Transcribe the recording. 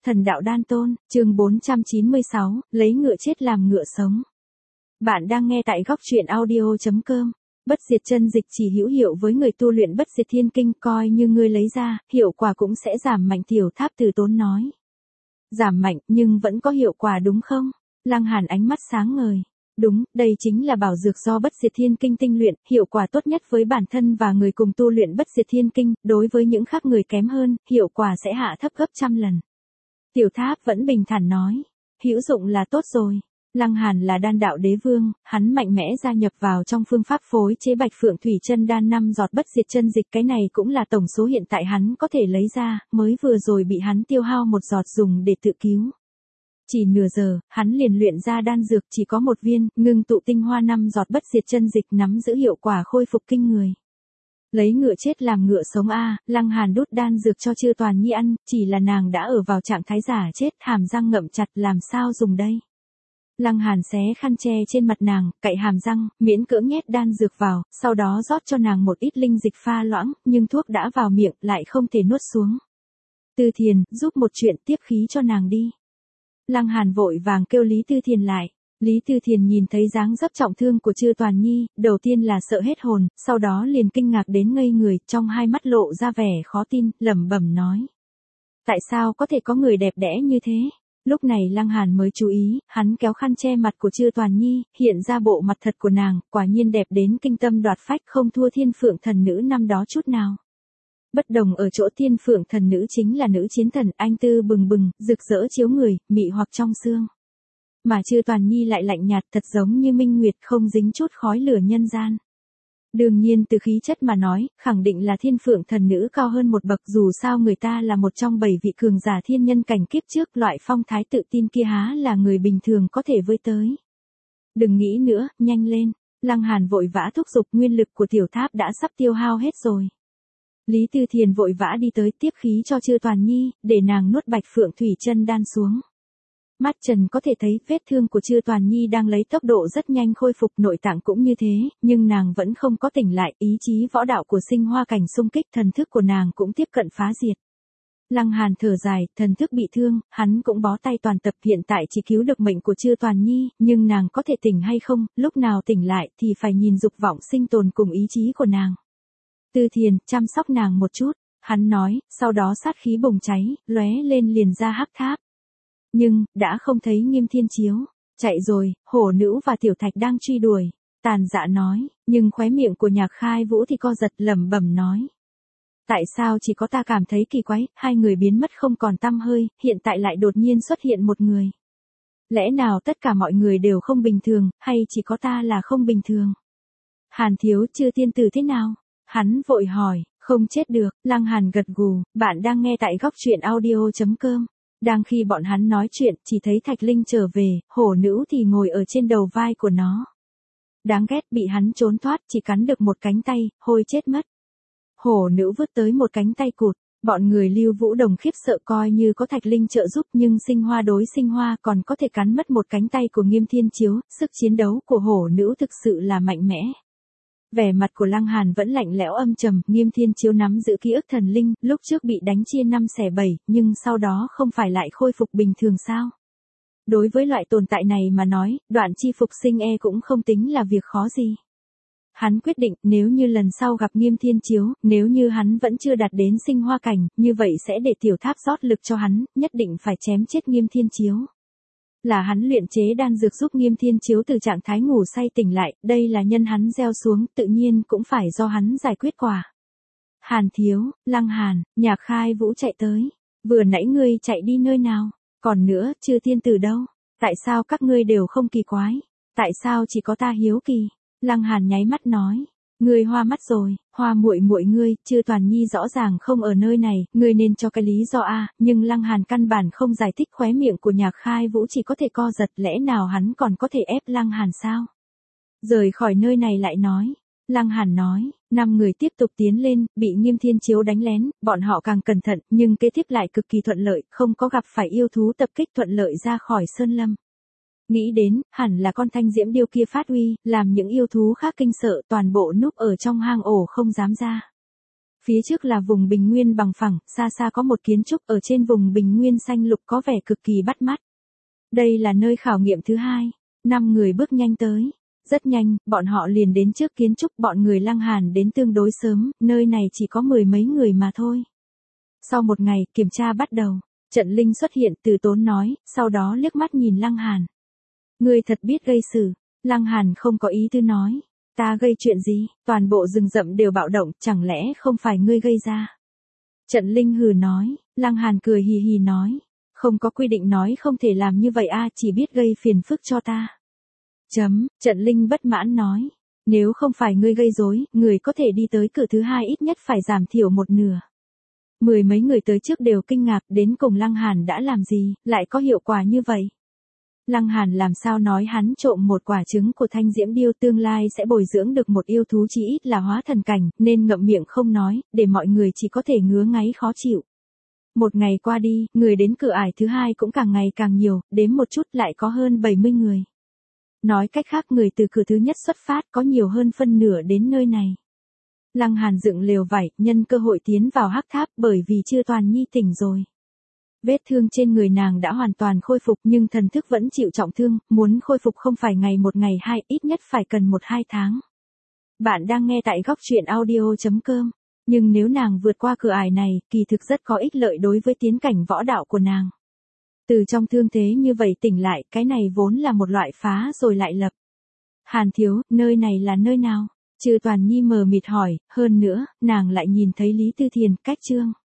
Thần đạo đan tôn, chương 496, lấy ngựa chết làm ngựa sống. Bạn đang nghe tại góc truyện audio.com. Bất diệt chân dịch chỉ hữu hiệu với người tu luyện bất diệt thiên kinh, coi như ngươi lấy ra, hiệu quả cũng sẽ giảm mạnh. Tiểu Tháp từ tốn nói. Giảm mạnh nhưng vẫn có hiệu quả đúng không? Lăng Hàn ánh mắt sáng ngời. Đúng, đây chính là bảo dược do bất diệt thiên kinh tinh luyện, hiệu quả tốt nhất với bản thân và người cùng tu luyện bất diệt thiên kinh, đối với những khác người kém hơn, hiệu quả sẽ hạ thấp gấp trăm lần. Tiểu Tháp vẫn bình thản nói, hữu dụng là tốt rồi. Lăng Hàn là đan đạo đế vương, hắn mạnh mẽ gia nhập vào trong phương pháp phối chế Bạch Phượng Thủy Chân Đan 5 giọt bất diệt chân dịch, cái này cũng là tổng số hiện tại hắn có thể lấy ra, mới vừa rồi bị hắn tiêu hao một giọt dùng để tự cứu. Chỉ nửa giờ, hắn liền luyện ra đan dược chỉ có một viên, ngưng tụ tinh hoa 5 giọt bất diệt chân dịch, nắm giữ hiệu quả khôi phục kinh người. Lấy ngựa chết làm ngựa sống a, Lăng Hàn đút đan dược cho Chư Toàn Nhi ăn, chỉ là nàng đã ở vào trạng thái giả chết, hàm răng ngậm chặt, làm sao dùng đây? Lăng Hàn xé khăn che trên mặt nàng, cạy hàm răng, miễn cưỡng nhét đan dược vào, sau đó rót cho nàng một ít linh dịch pha loãng, nhưng thuốc đã vào miệng, lại không thể nuốt xuống. Tư Thiền, giúp một chuyện, tiếp khí cho nàng đi. Lăng Hàn vội vàng kêu Lý Tư Thiền lại. Lý Tư Thiền nhìn thấy dáng dấp trọng thương của Chư Toàn Nhi, đầu tiên là sợ hết hồn, sau đó liền kinh ngạc đến ngây người, trong hai mắt lộ ra vẻ khó tin, lẩm bẩm nói. Tại sao có thể có người đẹp đẽ như thế? Lúc này Lăng Hàn mới chú ý, hắn kéo khăn che mặt của Chư Toàn Nhi, hiện ra bộ mặt thật của nàng, quả nhiên đẹp đến kinh tâm đoạt phách, không thua Thiên Phượng Thần Nữ năm đó chút nào. Bất đồng ở chỗ Thiên Phượng Thần Nữ chính là nữ chiến thần, anh tư bừng bừng, rực rỡ chiếu người, mị hoặc trong xương. Mà Chư Toàn Nhi lại lạnh nhạt, thật giống như minh nguyệt, không dính chút khói lửa nhân gian. Đương nhiên từ khí chất mà nói, khẳng định là Thiên Phượng Thần Nữ cao hơn một bậc, dù sao người ta là một trong 7 vị cường giả thiên nhân cảnh kiếp trước, loại phong thái tự tin kia há là người bình thường có thể với tới. Đừng nghĩ nữa, nhanh lên. Lăng Hàn vội vã thúc giục, nguyên lực của Tiểu Tháp đã sắp tiêu hao hết rồi. Lý Tư Thiền vội vã đi tới tiếp khí cho Chư Toàn Nhi, để nàng nuốt Bạch Phượng Thủy Chân Đan xuống. Mắt trần có thể thấy vết thương của Chư Toàn Nhi đang lấy tốc độ rất nhanh khôi phục, nội tạng cũng như thế, nhưng nàng vẫn không có tỉnh lại, ý chí võ đạo của Sinh Hoa cảnh xung kích, thần thức của nàng cũng tiếp cận phá diệt. Lăng Hàn thở dài, thần thức bị thương, hắn cũng bó tay toàn tập, hiện tại chỉ cứu được mệnh của Chư Toàn Nhi, nhưng nàng có thể tỉnh hay không, lúc nào tỉnh lại thì phải nhìn dục vọng sinh tồn cùng ý chí của nàng. Tư Thiền, chăm sóc nàng một chút, hắn nói, sau đó sát khí bùng cháy, lóe lên liền ra hắc tháp. Nhưng, đã không thấy Nghiêm Thiên Chiếu. Chạy rồi, Hổ Nữ và Tiểu Thạch đang truy đuổi. Tàn Dạ nói, nhưng khóe miệng của Nhạc Khai Vũ thì co giật, lẩm bẩm nói. Tại sao chỉ có ta cảm thấy kỳ quái, hai người biến mất không còn tăm hơi, hiện tại lại đột nhiên xuất hiện một người. Lẽ nào tất cả mọi người đều không bình thường, hay chỉ có ta là không bình thường? Hàn thiếu, Chư tiên tử thế nào? Hắn vội hỏi, không chết được. Lăng Hàn gật gù, bạn đang nghe tại góc truyện audio.com. Đang khi bọn hắn nói chuyện, chỉ thấy Thạch Linh trở về, Hổ Nữ thì ngồi ở trên đầu vai của nó. Đáng ghét, bị hắn trốn thoát, chỉ cắn được một cánh tay, hôi chết mất. Hổ Nữ vứt tới một cánh tay cụt, bọn người Lưu Vũ Đồng khiếp sợ, coi như có Thạch Linh trợ giúp nhưng Sinh Hoa đối Sinh Hoa còn có thể cắn mất một cánh tay của Nghiêm Thiên Chiếu, sức chiến đấu của Hổ Nữ thực sự là mạnh mẽ. Vẻ mặt của Lăng Hàn vẫn lạnh lẽo âm trầm, Nghiêm Thiên Chiếu nắm giữ ký ức thần linh, lúc trước bị đánh chia 5 xẻ 7, nhưng sau đó không phải lại khôi phục bình thường sao? Đối với loại tồn tại này mà nói, đoạn chi phục sinh cũng không tính là việc khó gì. Hắn quyết định, nếu như lần sau gặp Nghiêm Thiên Chiếu, nếu như hắn vẫn chưa đạt đến Sinh Hoa cảnh, như vậy sẽ để Tiểu Tháp rót lực cho hắn, nhất định phải chém chết Nghiêm Thiên Chiếu. Là hắn luyện chế đan dược giúp Nghiêm Thiên Chiếu từ trạng thái ngủ say tỉnh lại, đây là nhân hắn gieo xuống, tự nhiên cũng phải do hắn giải quyết quả. Hàn thiếu, Lăng Hàn, Nhạc Khai Vũ chạy tới. Vừa nãy ngươi chạy đi nơi nào? Còn nữa, Chư tiên tử đâu? Tại sao các ngươi đều không kỳ quái? Tại sao chỉ có ta hiếu kỳ? Lăng Hàn nháy mắt nói. Ngươi hoa mắt rồi, Hoa muội muội ngươi, Chư Toàn Nhi rõ ràng không ở nơi này, ngươi nên cho cái lý do a, nhưng Lăng Hàn căn bản không giải thích, khóe miệng của Nhạc Khai Vũ chỉ có thể co giật, lẽ nào hắn còn có thể ép Lăng Hàn sao? Rời khỏi nơi này lại nói. Lăng Hàn nói, 5 người tiếp tục tiến lên, bị Nghiêm Thiên Chiếu đánh lén, bọn họ càng cẩn thận, nhưng kế tiếp lại cực kỳ thuận lợi, không có gặp phải yêu thú tập kích, thuận lợi ra khỏi sơn lâm. Nghĩ đến, hẳn là con Thanh Diễm Điêu kia phát uy, làm những yêu thú khác kinh sợ, toàn bộ núp ở trong hang ổ không dám ra. Phía trước là vùng bình nguyên bằng phẳng, xa xa có một kiến trúc ở trên vùng bình nguyên xanh lục có vẻ cực kỳ bắt mắt. Đây là nơi khảo nghiệm thứ 2. 5 người bước nhanh tới. Rất nhanh, bọn họ liền đến trước kiến trúc, bọn người Lăng Hàn đến tương đối sớm, nơi này chỉ có 10 mấy người mà thôi. Sau một ngày, kiểm tra bắt đầu. Trận Linh xuất hiện, từ tốn nói, sau đó liếc mắt nhìn Lăng Hàn. Ngươi thật biết gây sự. Lăng Hàn không có ý tư nói. Ta gây chuyện gì, toàn bộ rừng rậm đều bạo động, chẳng lẽ không phải ngươi gây ra. Trận Linh hừ nói, Lăng Hàn cười hì hì nói. Không có quy định nói không thể làm như vậy a, chỉ biết gây phiền phức cho ta. Trận Linh bất mãn nói. Nếu không phải ngươi gây rối, người có thể đi tới cửa thứ 2 ít nhất phải giảm thiểu một nửa. 10 mấy người tới trước đều kinh ngạc, đến cùng Lăng Hàn đã làm gì, lại có hiệu quả như vậy. Lăng Hàn làm sao nói hắn trộm một quả trứng của Thanh Diễm Điêu tương lai sẽ bồi dưỡng được một yêu thú chí ít là hóa thần cảnh, nên ngậm miệng không nói, để mọi người chỉ có thể ngứa ngáy khó chịu. Một ngày qua đi, người đến cửa ải thứ 2 cũng càng ngày càng nhiều, đếm một chút lại có hơn 70 người. Nói cách khác người từ cửa thứ nhất xuất phát có nhiều hơn phân nửa đến nơi này. Lăng Hàn dựng lều vải, nhân cơ hội tiến vào hắc tháp bởi vì chưa Toàn Nhi tỉnh rồi. Vết thương trên người nàng đã hoàn toàn khôi phục nhưng thần thức vẫn chịu trọng thương, muốn khôi phục không phải ngày một ngày hai, ít nhất phải cần 1-2 tháng. Bạn đang nghe tại góc truyện audio.com. Nhưng nếu nàng vượt qua cửa ải này, kỳ thực rất có ích lợi đối với tiến cảnh võ đạo của nàng. Từ trong thương thế như vậy tỉnh lại, cái này vốn là một loại phá rồi lại lập. Hàn thiếu, nơi này là nơi nào? Trừ Toàn Nhi mờ mịt hỏi, hơn nữa, nàng lại nhìn thấy Lý Tư Thiền, Cách Trương.